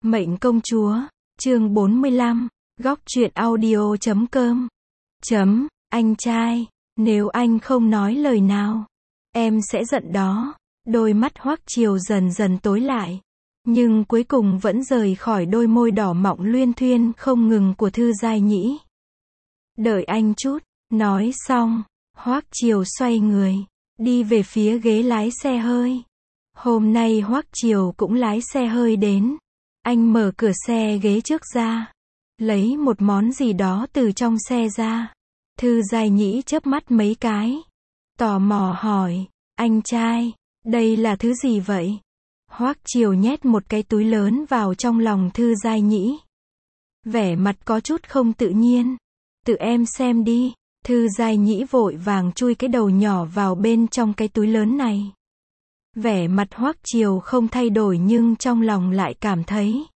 Mệnh công chúa, chương 45, góc truyện audio.com. Anh trai, nếu anh không nói lời nào, em sẽ giận đó. Đôi mắt Hoắc Triều dần dần tối lại, nhưng cuối cùng vẫn rời khỏi đôi môi đỏ mọng luyên thuyên không ngừng của Thư Giai Nhĩ. Đợi anh chút, nói xong, Hoắc Triều xoay người, đi về phía ghế lái xe hơi. Hôm nay Hoắc Triều cũng lái xe hơi đến. Anh mở cửa xe ghế trước ra, lấy một món gì đó từ trong xe ra. Thư Giai Nhĩ chớp mắt mấy cái, tò mò hỏi, anh trai, đây là thứ gì vậy? Hoắc Triều nhét một cái túi lớn vào trong lòng Thư Giai Nhĩ. Vẻ mặt có chút không tự nhiên. Tự em xem đi. Thư Giai Nhĩ vội vàng chui cái đầu nhỏ vào bên trong cái túi lớn này. Vẻ mặt Hoắc Triều không thay đổi nhưng trong lòng lại cảm thấy,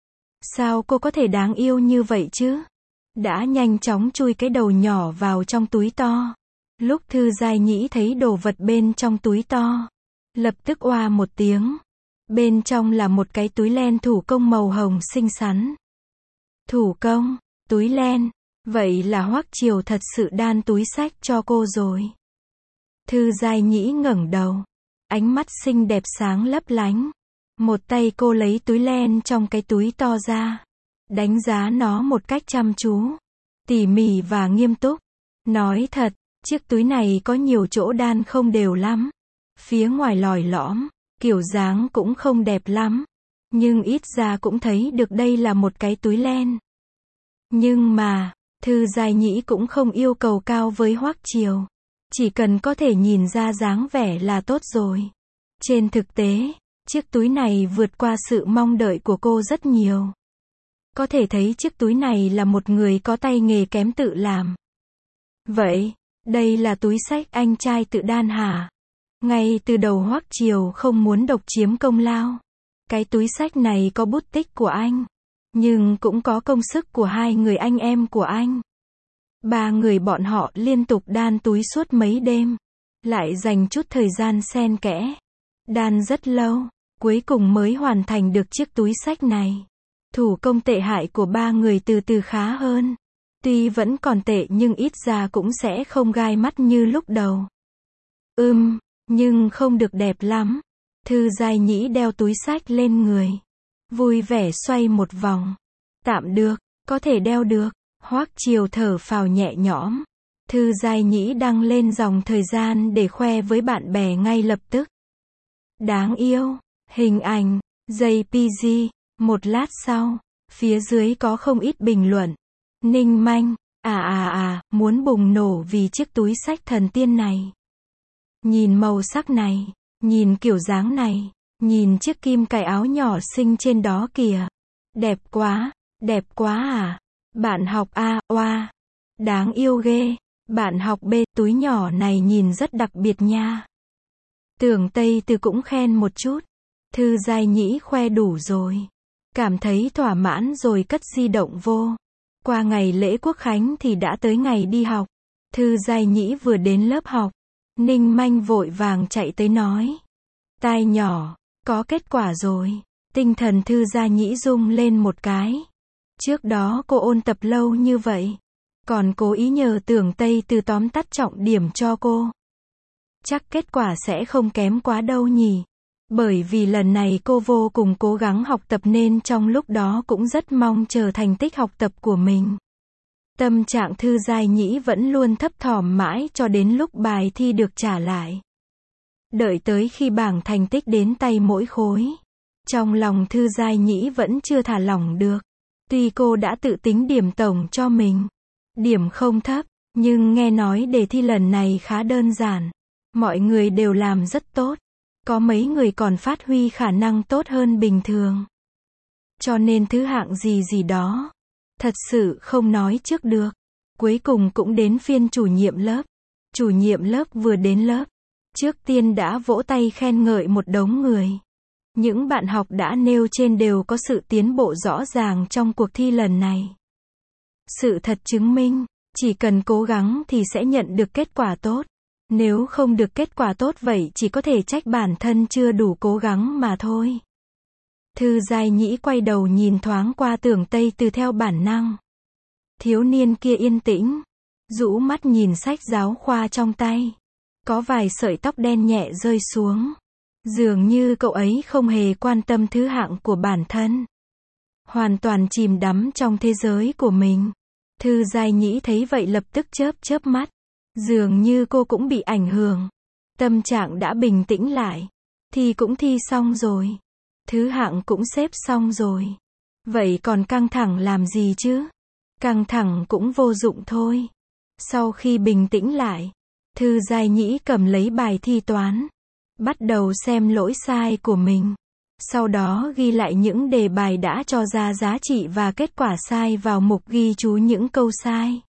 sao cô có thể đáng yêu như vậy chứ? Đã nhanh chóng chui cái đầu nhỏ vào trong túi to. Lúc Thư Giai Nhĩ thấy đồ vật bên trong túi to, lập tức oa một tiếng. Bên trong là một cái túi len thủ công màu hồng xinh xắn. Thủ công, túi len, vậy là Hoắc Triều thật sự đan túi xách cho cô rồi. Thư Giai Nhĩ ngẩng đầu, ánh mắt xinh đẹp sáng lấp lánh. Một tay cô lấy túi len trong cái túi to ra, đánh giá nó một cách chăm chú, tỉ mỉ và nghiêm túc. Nói thật, chiếc túi này có nhiều chỗ đan không đều lắm. Phía ngoài lòi lõm, kiểu dáng cũng không đẹp lắm. Nhưng ít ra cũng thấy được đây là một cái túi len. Nhưng mà, Thư Giai Nhĩ cũng không yêu cầu cao với Hoắc Triều. Chỉ cần có thể nhìn ra dáng vẻ là tốt rồi. Trên thực tế, chiếc túi này vượt qua sự mong đợi của cô rất nhiều. Có thể thấy chiếc túi này là một người có tay nghề kém tự làm. Vậy, đây là túi xách anh trai tự đan hả? Ngay từ đầu Hoắc Triều không muốn độc chiếm công lao. Cái túi xách này có bút tích của anh, nhưng cũng có công sức của hai người anh em của anh. Ba người bọn họ liên tục đan túi suốt mấy đêm, lại dành chút thời gian xen kẽ, đan rất lâu, cuối cùng mới hoàn thành được chiếc túi xách này. Thủ công tệ hại của ba người từ từ khá hơn. Tuy vẫn còn tệ nhưng ít ra cũng sẽ không gai mắt như lúc đầu. Nhưng không được đẹp lắm. Thư Giai Nhĩ đeo túi xách lên người, vui vẻ xoay một vòng. Tạm được, có thể đeo được. Hoắc Triều thở phào nhẹ nhõm. Thư Giai Nhĩ đăng lên dòng thời gian để khoe với bạn bè ngay lập tức. Đáng yêu, hình ảnh, JPG. Một lát sau, phía dưới có không ít bình luận. Ninh manh, muốn bùng nổ vì chiếc túi xách thần tiên này. Nhìn màu sắc này, nhìn kiểu dáng này, nhìn chiếc kim cài áo nhỏ xinh trên đó kìa. Đẹp quá à. Bạn học A, oa. Đáng yêu ghê. Bạn học B, túi nhỏ này nhìn rất đặc biệt nha. Tưởng Tây Từ cũng khen một chút. Thư Giai Nhĩ khoe đủ rồi. Cảm thấy thỏa mãn rồi cất di động vô. Qua ngày lễ Quốc Khánh thì đã tới ngày đi học. Thư Giai Nhĩ vừa đến lớp học, Ninh manh vội vàng chạy tới nói. Tai nhỏ, có kết quả rồi. Tinh thần Thư Giai Nhĩ rung lên một cái. Trước đó cô ôn tập lâu như vậy, còn cố ý nhờ Tưởng Tây Từ tóm tắt trọng điểm cho cô. Chắc kết quả sẽ không kém quá đâu nhỉ. Bởi vì lần này cô vô cùng cố gắng học tập nên trong lúc đó cũng rất mong chờ thành tích học tập của mình. Tâm trạng Thư Giai Nhĩ vẫn luôn thấp thỏm mãi cho đến lúc bài thi được trả lại. Đợi tới khi bảng thành tích đến tay mỗi khối, trong lòng Thư Giai Nhĩ vẫn chưa thả lỏng được. Tuy cô đã tự tính điểm tổng cho mình, điểm không thấp, nhưng nghe nói đề thi lần này khá đơn giản. Mọi người đều làm rất tốt. Có mấy người còn phát huy khả năng tốt hơn bình thường. Cho nên thứ hạng gì đó, thật sự không nói trước được. Cuối cùng cũng đến phiên chủ nhiệm lớp. Chủ nhiệm lớp vừa đến lớp, trước tiên đã vỗ tay khen ngợi một đống người. Những bạn học đã nêu trên đều có sự tiến bộ rõ ràng trong cuộc thi lần này. Sự thật chứng minh, chỉ cần cố gắng thì sẽ nhận được kết quả tốt. Nếu không được kết quả tốt vậy chỉ có thể trách bản thân chưa đủ cố gắng mà thôi. Thư Giai Nhĩ quay đầu nhìn thoáng qua Tưởng Tây Từ theo bản năng. Thiếu niên kia yên tĩnh, rũ mắt nhìn sách giáo khoa trong tay. Có vài sợi tóc đen nhẹ rơi xuống. Dường như cậu ấy không hề quan tâm thứ hạng của bản thân. Hoàn toàn chìm đắm trong thế giới của mình. Thư Giai Nhĩ thấy vậy lập tức chớp chớp mắt. Dường như cô cũng bị ảnh hưởng. Tâm trạng đã bình tĩnh lại. Thi cũng thi xong rồi. Thứ hạng cũng xếp xong rồi. Vậy còn căng thẳng làm gì chứ? Căng thẳng cũng vô dụng thôi. Sau khi bình tĩnh lại, Thư Giai Nhĩ cầm lấy bài thi toán. Bắt đầu xem lỗi sai của mình. Sau đó ghi lại những đề bài đã cho ra giá trị và kết quả sai vào mục ghi chú những câu sai.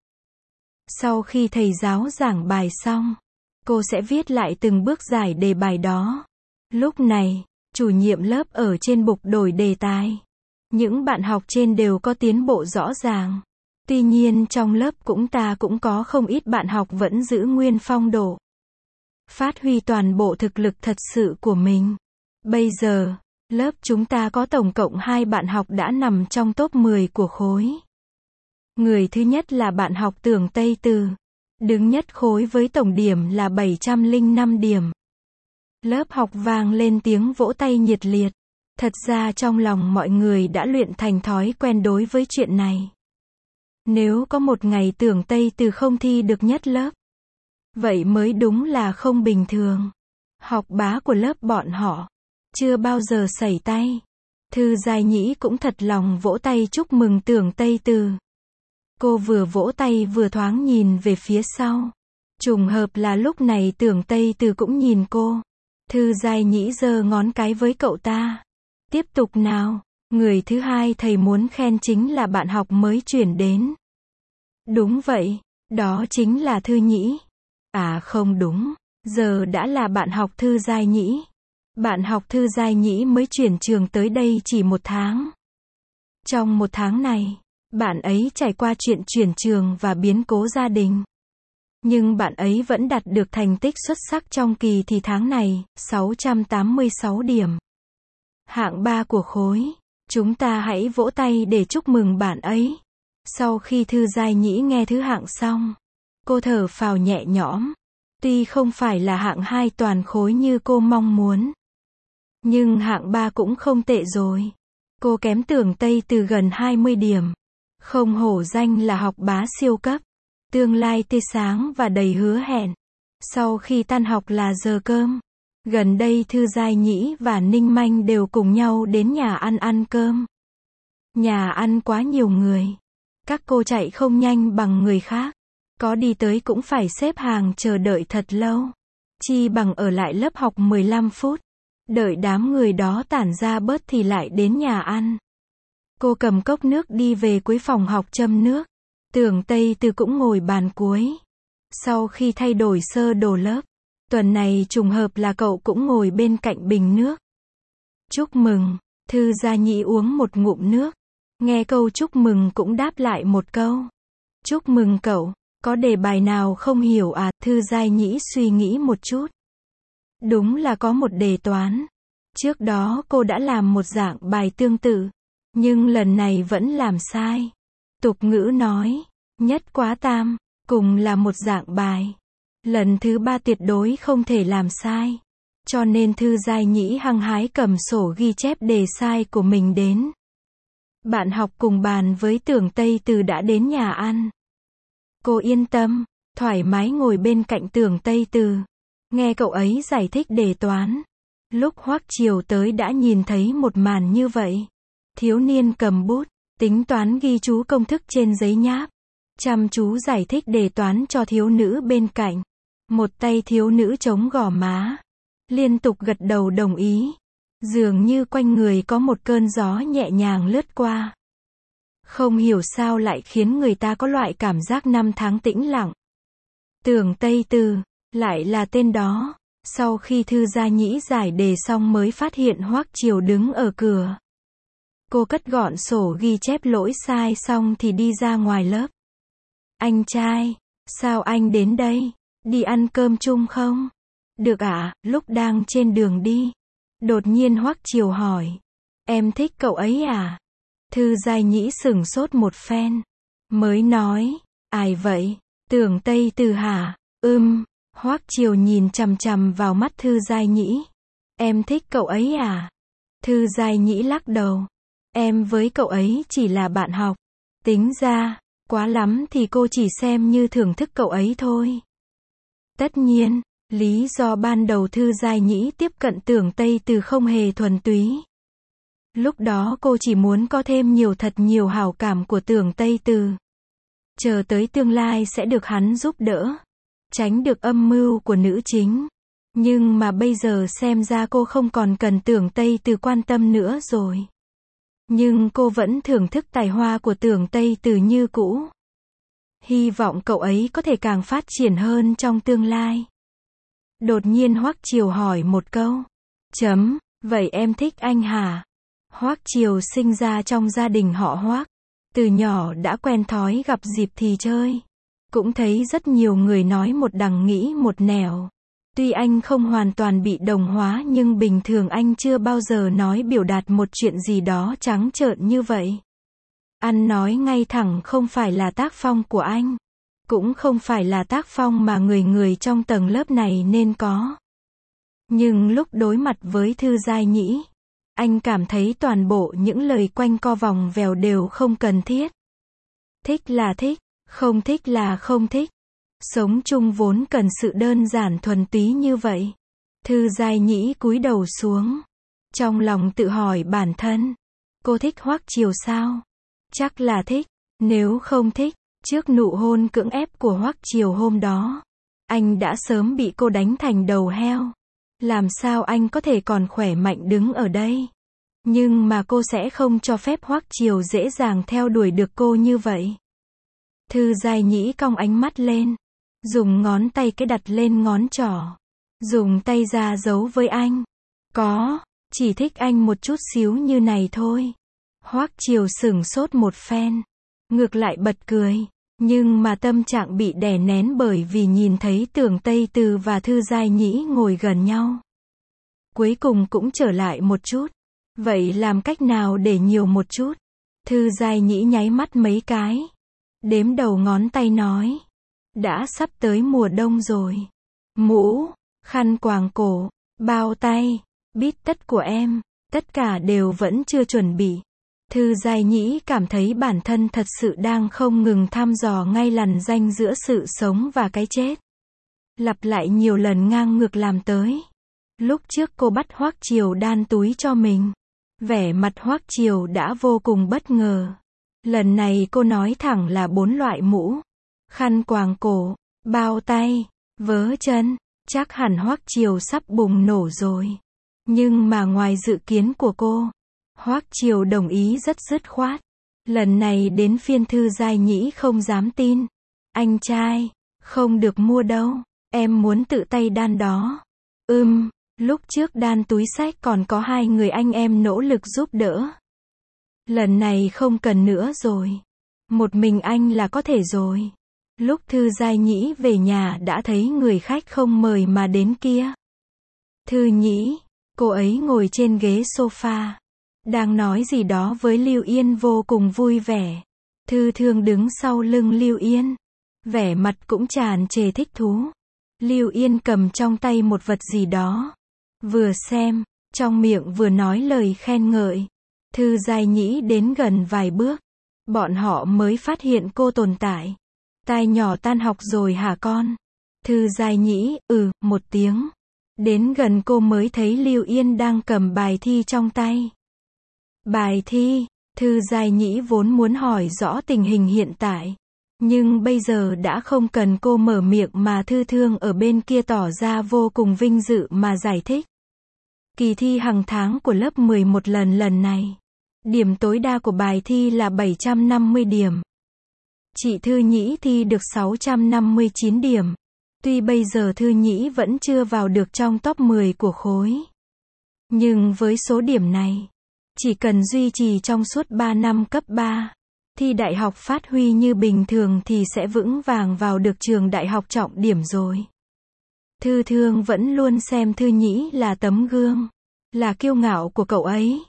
Sau khi thầy giáo giảng bài xong, cô sẽ viết lại từng bước giải đề bài đó. Lúc này, chủ nhiệm lớp ở trên bục đổi đề tài. Những bạn học trên đều có tiến bộ rõ ràng. Tuy nhiên trong lớp cũng có không ít bạn học vẫn giữ nguyên phong độ. Phát huy toàn bộ thực lực thật sự của mình. Bây giờ, lớp chúng ta có tổng cộng 2 bạn học đã nằm trong top 10 của khối. Người thứ nhất là bạn học Tưởng Tây Từ. Đứng nhất khối với tổng điểm là 705 điểm. Lớp học vang lên tiếng vỗ tay nhiệt liệt. Thật ra trong lòng mọi người đã luyện thành thói quen đối với chuyện này. Nếu có một ngày Tưởng Tây Từ không thi được nhất lớp, vậy mới đúng là không bình thường. Học bá của lớp bọn họ chưa bao giờ sẩy tay. Thư Giai Nhĩ cũng thật lòng vỗ tay chúc mừng Tưởng Tây Từ. Cô vừa vỗ tay vừa thoáng nhìn về phía sau. Trùng hợp là lúc này Tưởng Tây Từ cũng nhìn cô. Thư Giai Nhĩ giơ ngón cái với cậu ta. Tiếp tục nào. Người thứ hai thầy muốn khen chính là bạn học mới chuyển đến. Đúng vậy, đó chính là Thư Nhĩ. À không đúng, giờ đã là bạn học Thư Giai Nhĩ. Bạn học Thư Giai Nhĩ mới chuyển trường tới đây chỉ 1 tháng. Trong 1 tháng này, bạn ấy trải qua chuyện chuyển trường và biến cố gia đình. Nhưng bạn ấy vẫn đạt được thành tích xuất sắc trong kỳ thi tháng này, 686 điểm. Hạng 3 của khối. Chúng ta hãy vỗ tay để chúc mừng bạn ấy. Sau khi Thư Giai Nhĩ nghe thứ hạng xong, cô thở phào nhẹ nhõm. Tuy không phải là hạng 2 toàn khối như cô mong muốn, nhưng hạng 3 cũng không tệ rồi. Cô kém Tưởng Tây Từ gần 20 điểm. Không hổ danh là học bá siêu cấp. Tương lai tươi sáng và đầy hứa hẹn. Sau khi tan học là giờ cơm. Gần đây Thư Giai Nhĩ và Ninh Manh đều cùng nhau đến nhà ăn cơm. Nhà ăn quá nhiều người. Các cô chạy không nhanh bằng người khác. Có đi tới cũng phải xếp hàng chờ đợi thật lâu. Chi bằng ở lại lớp học 15 phút. Đợi đám người đó tản ra bớt thì lại đến nhà ăn. Cô cầm cốc nước đi về cuối phòng học châm nước. Tưởng Tây Từ cũng ngồi bàn cuối. Sau khi thay đổi sơ đồ lớp, tuần này trùng hợp là cậu cũng ngồi bên cạnh bình nước. Chúc mừng. Thư Giai Nhĩ uống một ngụm nước. Nghe câu chúc mừng cũng đáp lại một câu. Chúc mừng cậu. Có đề bài nào không hiểu à? Thư Giai Nhĩ suy nghĩ một chút. Đúng là có một đề toán. Trước đó cô đã làm một dạng bài tương tự. Nhưng lần này vẫn làm sai. Tục ngữ nói, nhất quá tam, cùng là một dạng bài. Lần thứ 3 tuyệt đối không thể làm sai. Cho nên Thư Giai Nhĩ hăng hái cầm sổ ghi chép đề sai của mình đến. Bạn học cùng bàn với Tưởng Tây Từ đã đến nhà ăn. Cô yên tâm, thoải mái ngồi bên cạnh Tưởng Tây Từ. Nghe cậu ấy giải thích đề toán. Lúc Hoắc Triều tới đã nhìn thấy một màn như vậy. Thiếu niên cầm bút, tính toán ghi chú công thức trên giấy nháp. Chăm chú giải thích đề toán cho thiếu nữ bên cạnh. Một tay thiếu nữ chống gò má. Liên tục gật đầu đồng ý. Dường như quanh người có một cơn gió nhẹ nhàng lướt qua. Không hiểu sao lại khiến người ta có loại cảm giác năm tháng tĩnh lặng. Tưởng Tây Từ, lại là tên đó. Sau khi Thư Giai Nhĩ giải đề xong mới phát hiện Hoắc Triều đứng ở cửa. Cô cất gọn sổ ghi chép lỗi sai xong thì đi ra ngoài lớp. Anh trai, sao anh đến đây? Đi ăn cơm chung không? Được ạ, lúc đang trên đường đi. Đột nhiên Hoắc Triều hỏi. Em thích cậu ấy à? Thư Giai Nhĩ sửng sốt một phen. Mới nói, ai vậy? Tưởng Tây Từ hả? Hoắc Triều nhìn chằm chằm vào mắt Thư Giai Nhĩ. Em thích cậu ấy à? Thư Giai Nhĩ lắc đầu. Em với cậu ấy chỉ là bạn học. Tính ra, quá lắm thì cô chỉ xem như thưởng thức cậu ấy thôi. Tất nhiên, lý do ban đầu Thư Giai Nhĩ tiếp cận Tưởng Tây Từ không hề thuần túy. Lúc đó cô chỉ muốn có thêm thật nhiều hảo cảm của Tưởng Tây Từ. Chờ tới tương lai sẽ được hắn giúp đỡ. Tránh được âm mưu của nữ chính. Nhưng mà bây giờ xem ra cô không còn cần Tưởng Tây Từ quan tâm nữa rồi. Nhưng cô vẫn thưởng thức tài hoa của Tưởng Tây Từ như cũ. Hy vọng cậu ấy có thể càng phát triển hơn trong tương lai. Đột nhiên Hoắc Triều hỏi một câu. Vậy em thích anh hả? Hoắc Triều sinh ra trong gia đình họ Hoắc. Từ nhỏ đã quen thói gặp dịp thì chơi. Cũng thấy rất nhiều người nói một đằng nghĩ một nẻo. Tuy anh không hoàn toàn bị đồng hóa nhưng bình thường anh chưa bao giờ nói biểu đạt một chuyện gì đó trắng trợn như vậy. Ăn nói ngay thẳng không phải là tác phong của anh. Cũng không phải là tác phong mà người trong tầng lớp này nên có. Nhưng lúc đối mặt với Thư Giai Nhĩ, anh cảm thấy toàn bộ những lời quanh co vòng vèo đều không cần thiết. Thích là thích, không thích là không thích. Sống chung vốn cần sự đơn giản thuần túy như vậy. Thư Giai Nhĩ cúi đầu xuống. Trong lòng tự hỏi bản thân. Cô thích Hoắc Triều sao? Chắc là thích. Nếu không thích, trước nụ hôn cưỡng ép của Hoắc Triều hôm đó, anh đã sớm bị cô đánh thành đầu heo. Làm sao anh có thể còn khỏe mạnh đứng ở đây? Nhưng mà cô sẽ không cho phép Hoắc Triều dễ dàng theo đuổi được cô như vậy. Thư Giai Nhĩ cong ánh mắt lên. Dùng ngón tay cái đặt lên ngón trỏ. Dùng tay ra giấu với anh. Chỉ thích anh một chút xíu như này thôi. Hoắc Triều sửng sốt một phen. Ngược lại bật cười. Nhưng mà tâm trạng bị đè nén bởi vì nhìn thấy Tưởng Tây Từ và Thư Giai Nhĩ ngồi gần nhau. Cuối cùng cũng trở lại một chút. Vậy làm cách nào để nhiều một chút? Thư Giai Nhĩ nháy mắt mấy cái. Đếm đầu ngón tay nói. Đã sắp tới mùa đông rồi. Mũ, khăn quàng cổ, bao tay, bít tất của em, tất cả đều vẫn chưa chuẩn bị. Thư Giai Nhĩ cảm thấy bản thân thật sự đang không ngừng thăm dò ngay lằn ranh giữa sự sống và cái chết. Lặp lại nhiều lần ngang ngược làm tới. Lúc trước cô bắt Hoắc Triều đan túi cho mình. Vẻ mặt Hoắc Triều đã vô cùng bất ngờ. Lần này cô nói thẳng là 4 loại mũ. Khăn quàng cổ, bao tay, vớ chân. Chắc hẳn Hoắc Triều sắp bùng nổ rồi. Nhưng mà ngoài dự kiến của cô, Hoắc Triều đồng ý rất dứt khoát. Lần này đến phiên Thư Giai Nhĩ không dám tin. Anh trai, không được mua đâu. Em muốn tự tay đan đó. Lúc trước đan túi xách còn có 2 người anh em nỗ lực giúp đỡ. Lần này không cần nữa rồi. Một mình anh là có thể rồi. Lúc Thư Giai Nhĩ về nhà đã thấy người khách không mời mà đến kia. Thư Nhĩ, cô ấy ngồi trên ghế sofa. Đang nói gì đó với Lưu Yên vô cùng vui vẻ. Thư Thương đứng sau lưng Lưu Yên. Vẻ mặt cũng tràn trề thích thú. Lưu Yên cầm trong tay một vật gì đó. Vừa xem, trong miệng vừa nói lời khen ngợi. Thư Giai Nhĩ đến gần vài bước. Bọn họ mới phát hiện cô tồn tại. Tai nhỏ tan học rồi hả con? Thư Giai Nhĩ, một tiếng. Đến gần cô mới thấy Lưu Yên đang cầm bài thi trong tay. Bài thi, Thư Giai Nhĩ vốn muốn hỏi rõ tình hình hiện tại. Nhưng bây giờ đã không cần cô mở miệng mà Thư Thương ở bên kia tỏ ra vô cùng vinh dự mà giải thích. Kỳ thi hàng tháng của lớp 11 lần này. Điểm tối đa của bài thi là 750 điểm. Chị Thư Nhĩ thi được 659 điểm. Tuy bây giờ Thư Nhĩ vẫn chưa vào được trong top 10 của khối. Nhưng với số điểm này, chỉ cần duy trì trong suốt 3 năm cấp 3, thi đại học phát huy như bình thường thì sẽ vững vàng vào được trường đại học trọng điểm rồi. Thư Thương vẫn luôn xem Thư Nhĩ là tấm gương, là kiêu ngạo của cậu ấy.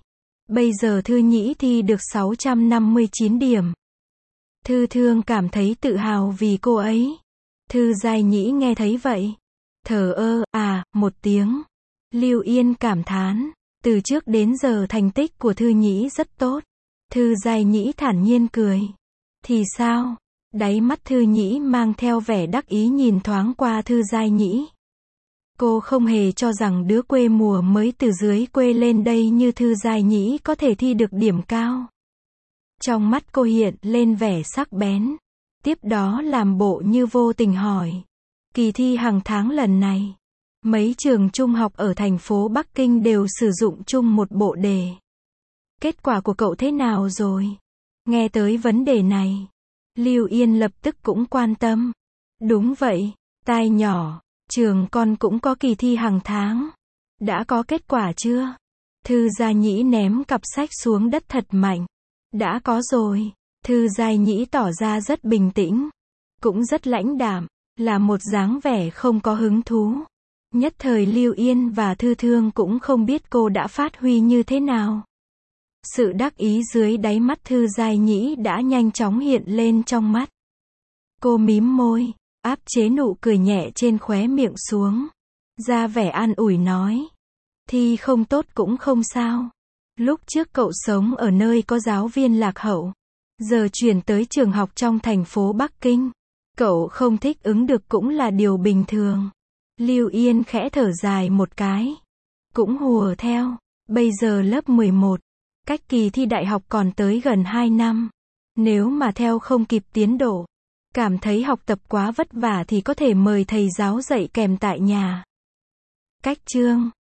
Bây giờ Thư Nhĩ thi được 659 điểm. Thư Thương cảm thấy tự hào vì cô ấy. Thư Giai Nhĩ nghe thấy vậy, thờ ơ, một tiếng. Lưu Yên cảm thán, từ trước đến giờ thành tích của Thư Nhĩ rất tốt. Thư Giai Nhĩ thản nhiên cười. Thì sao? Đáy mắt Thư Nhĩ mang theo vẻ đắc ý nhìn thoáng qua Thư Giai Nhĩ. Cô không hề cho rằng đứa quê mùa mới từ dưới quê lên đây như Thư Giai Nhĩ có thể thi được điểm cao. Trong mắt cô hiện lên vẻ sắc bén. Tiếp đó làm bộ như vô tình hỏi. Kỳ thi hàng tháng lần này, mấy trường trung học ở thành phố Bắc Kinh đều sử dụng chung một bộ đề. Kết quả của cậu thế nào rồi? Nghe tới vấn đề này, Lưu Yên lập tức cũng quan tâm. Đúng vậy, tai nhỏ, trường con cũng có kỳ thi hàng tháng. Đã có kết quả chưa? Thư Gia Nhĩ ném cặp sách xuống đất thật mạnh. Đã có rồi. Thư Giai Nhĩ tỏ ra rất bình tĩnh, cũng rất lãnh đạm, là một dáng vẻ không có hứng thú. Nhất thời Lưu Yên và Thư Thương cũng không biết cô đã phát huy như thế nào. Sự đắc ý dưới đáy mắt Thư Giai Nhĩ đã nhanh chóng hiện lên trong mắt. Cô mím môi, áp chế nụ cười nhẹ trên khóe miệng xuống, ra vẻ an ủi nói. Thi không tốt cũng không sao. Lúc trước cậu sống ở nơi có giáo viên lạc hậu, giờ chuyển tới trường học trong thành phố Bắc Kinh. Cậu không thích ứng được cũng là điều bình thường. Lưu Yên khẽ thở dài một cái, cũng hùa theo. Bây giờ lớp 11, cách kỳ thi đại học còn tới gần 2 năm. Nếu mà theo không kịp tiến độ, cảm thấy học tập quá vất vả thì có thể mời thầy giáo dạy kèm tại nhà. Cách chương